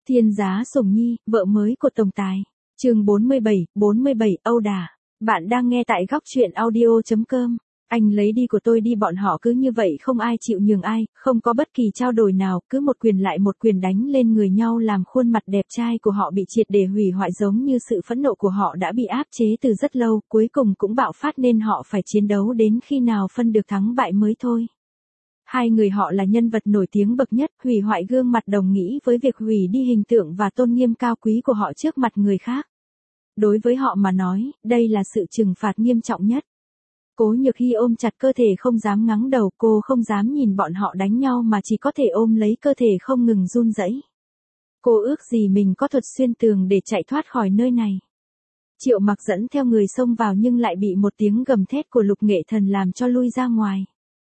Thiên giá sủng nhi, vợ mới của tổng tài. Chương 47, âu đả. Bạn đang nghe tại góc truyện audio.com. Anh lấy đi của tôi đi, bọn họ cứ như vậy không ai chịu nhường ai, không có bất kỳ trao đổi nào, cứ một quyền lại một quyền đánh lên người nhau làm khuôn mặt đẹp trai của họ bị triệt để hủy hoại, giống như sự phẫn nộ của họ đã bị áp chế từ rất lâu, cuối cùng cũng bạo phát nên họ phải chiến đấu đến khi nào phân được thắng bại mới thôi. Hai người họ là nhân vật nổi tiếng bậc nhất, hủy hoại gương mặt đồng nghĩa với việc hủy đi hình tượng và tôn nghiêm cao quý của họ trước mặt người khác. Đối với họ mà nói, đây là sự trừng phạt nghiêm trọng nhất. Cố Nhược Hy ôm chặt cơ thể không dám ngẩng đầu, cô không dám nhìn bọn họ đánh nhau mà chỉ có thể ôm lấy cơ thể không ngừng run rẩy. Cô ước gì mình có thuật xuyên tường để chạy thoát khỏi nơi này. Triệu Mặc dẫn theo người xông vào nhưng lại bị một tiếng gầm thét của Lục Nghệ Thần làm cho lui ra ngoài.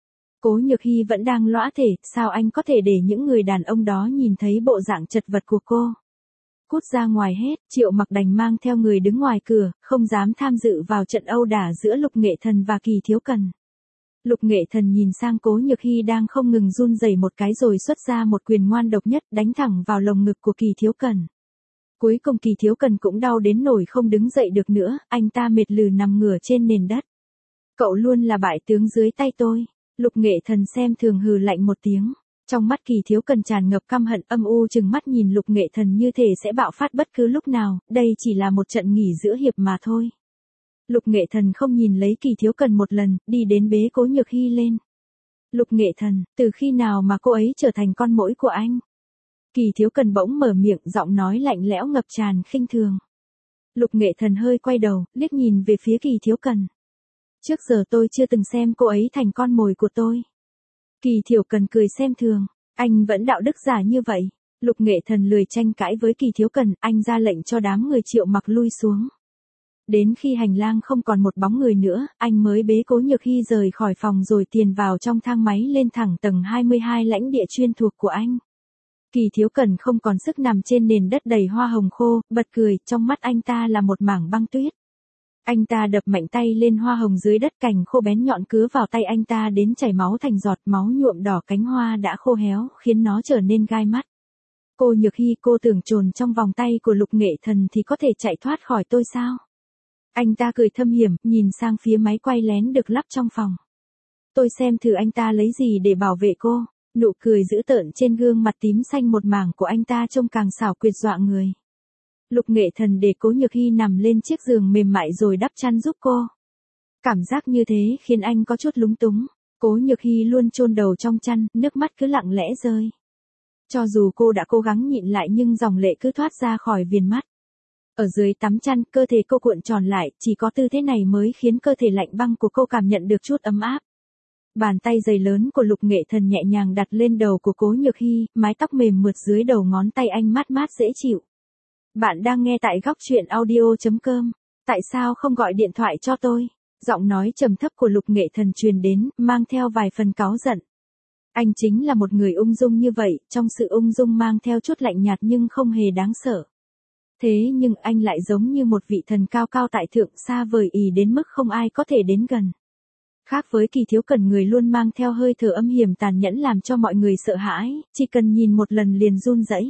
Cố Nhược Hy vẫn đang lõa thể, sao anh có thể để những người đàn ông đó nhìn thấy bộ dạng chật vật của cô? Cút ra ngoài hết, Triệu Mặc đành mang theo người đứng ngoài cửa, không dám tham dự vào trận âu đả giữa Lục Nghệ Thần và Kỳ Thiếu Cần. Lục Nghệ Thần nhìn sang Cố Nhược Hy đang không ngừng run rẩy một cái rồi xuất ra một quyền ngoan độc nhất đánh thẳng vào lồng ngực của Kỳ Thiếu Cần. Cuối cùng Kỳ Thiếu Cần cũng đau đến nỗi không đứng dậy được nữa, anh ta mệt lử nằm ngửa trên nền đất. Cậu luôn là bại tướng dưới tay tôi. Lục Nghệ Thần xem thường hừ lạnh một tiếng. Trong mắt Kỳ Thiếu Cần tràn ngập căm hận, âm u trừng mắt nhìn Lục Nghệ Thần như thể sẽ bạo phát bất cứ lúc nào, đây chỉ là một trận nghỉ giữa hiệp mà thôi. Lục Nghệ Thần không nhìn lấy Kỳ Thiếu Cần một lần, đi đến bế Cố Nhược Hy lên. Lục Nghệ Thần, từ khi nào mà cô ấy trở thành con muỗi của anh? Kỳ Thiếu Cần bỗng mở miệng, giọng nói lạnh lẽo ngập tràn khinh thường. Lục Nghệ Thần hơi quay đầu, liếc nhìn về phía Kỳ Thiếu Cần. Trước giờ tôi chưa từng xem cô ấy thành con mồi của tôi. Kỳ Thiếu Cần cười xem thường, anh vẫn đạo đức giả như vậy. Lục Nghệ Thần lười tranh cãi với Kỳ Thiếu Cần, anh ra lệnh cho đám người Triệu Mặc lui xuống. Đến khi hành lang không còn một bóng người nữa, anh mới bế Cố Nhược Hy rời khỏi phòng rồi tiền vào trong thang máy lên thẳng tầng 22 lãnh địa chuyên thuộc của anh. Kỳ Thiếu Cần không còn sức nằm trên nền đất đầy hoa hồng khô, bật cười, trong mắt anh ta là một mảng băng tuyết. Anh ta đập mạnh tay lên hoa hồng dưới đất, cành khô bén nhọn cứa vào tay anh ta đến chảy máu thành giọt, máu nhuộm đỏ cánh hoa đã khô héo, khiến nó trở nên gai mắt. Cô Nhược Hy, cô tưởng chồn trong vòng tay của Lục Nghệ Thần thì có thể chạy thoát khỏi tôi sao? Anh ta cười thâm hiểm, nhìn sang phía máy quay lén được lắp trong phòng. Tôi xem thử anh ta lấy gì để bảo vệ cô. Nụ cười dữ tợn trên gương mặt tím xanh một mảng của anh ta trông càng xảo quyệt dọa người. Lục Nghệ Thần để Cố Nhược Hy nằm lên chiếc giường mềm mại rồi đắp chăn giúp cô. Cảm giác như thế khiến anh có chút lúng túng. Cố Nhược Hy luôn chôn đầu trong chăn, nước mắt cứ lặng lẽ rơi. Cho dù cô đã cố gắng nhịn lại nhưng dòng lệ cứ thoát ra khỏi viền mắt. Ở dưới tấm chăn, cơ thể cô cuộn tròn lại, chỉ có tư thế này mới khiến cơ thể lạnh băng của cô cảm nhận được chút ấm áp. Bàn tay dày lớn của Lục Nghệ Thần nhẹ nhàng đặt lên đầu của Cố Nhược Hy, mái tóc mềm mượt dưới đầu ngón tay anh mát mát dễ chịu. Bạn đang nghe tại góc truyện audio.com. Tại sao không gọi điện thoại cho tôi? Giọng nói trầm thấp của Lục Nghệ Thần truyền đến, mang theo vài phần cáu giận. Anh chính là một người ung dung như vậy, trong sự ung dung mang theo chút lạnh nhạt nhưng không hề đáng sợ. Thế nhưng anh lại giống như một vị thần cao cao tại thượng, xa vời ì đến mức không ai có thể đến gần. Khác với Kỳ Thiếu Cần, người luôn mang theo hơi thở âm hiểm tàn nhẫn làm cho mọi người sợ hãi, chỉ cần nhìn một lần liền run rẩy.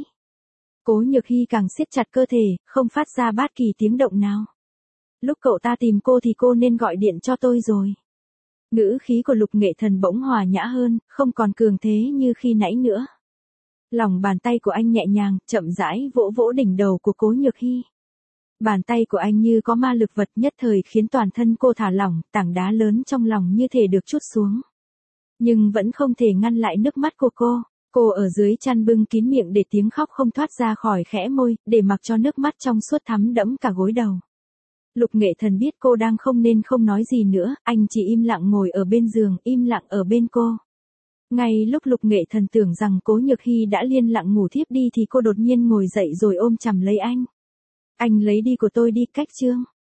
Cố Nhược Hy càng siết chặt cơ thể, không phát ra bất kỳ tiếng động nào. Lúc cậu ta tìm cô thì cô nên gọi điện cho tôi rồi. Ngữ khí của Lục Nghệ Thần bỗng hòa nhã hơn, không còn cường thế như khi nãy nữa. Lòng bàn tay của anh nhẹ nhàng, chậm rãi vỗ vỗ đỉnh đầu của Cố Nhược Hy. Bàn tay của anh như có ma lực vật, nhất thời khiến toàn thân cô thả lỏng, tảng đá lớn trong lòng như thể được trút xuống. Nhưng vẫn không thể ngăn lại nước mắt của cô. Cô ở dưới chăn bưng kín miệng để tiếng khóc không thoát ra khỏi khẽ môi, để mặc cho nước mắt trong suốt thấm đẫm cả gối đầu. Lục Nghệ Thần biết cô đang không nên không nói gì nữa, anh chỉ im lặng ngồi ở bên giường, im lặng ở bên cô. Ngay lúc Lục Nghệ Thần tưởng rằng Cố Nhược Hy đã yên lặng ngủ thiếp đi thì cô đột nhiên ngồi dậy rồi ôm chầm lấy anh. Anh lấy đi của tôi đi, cách chương.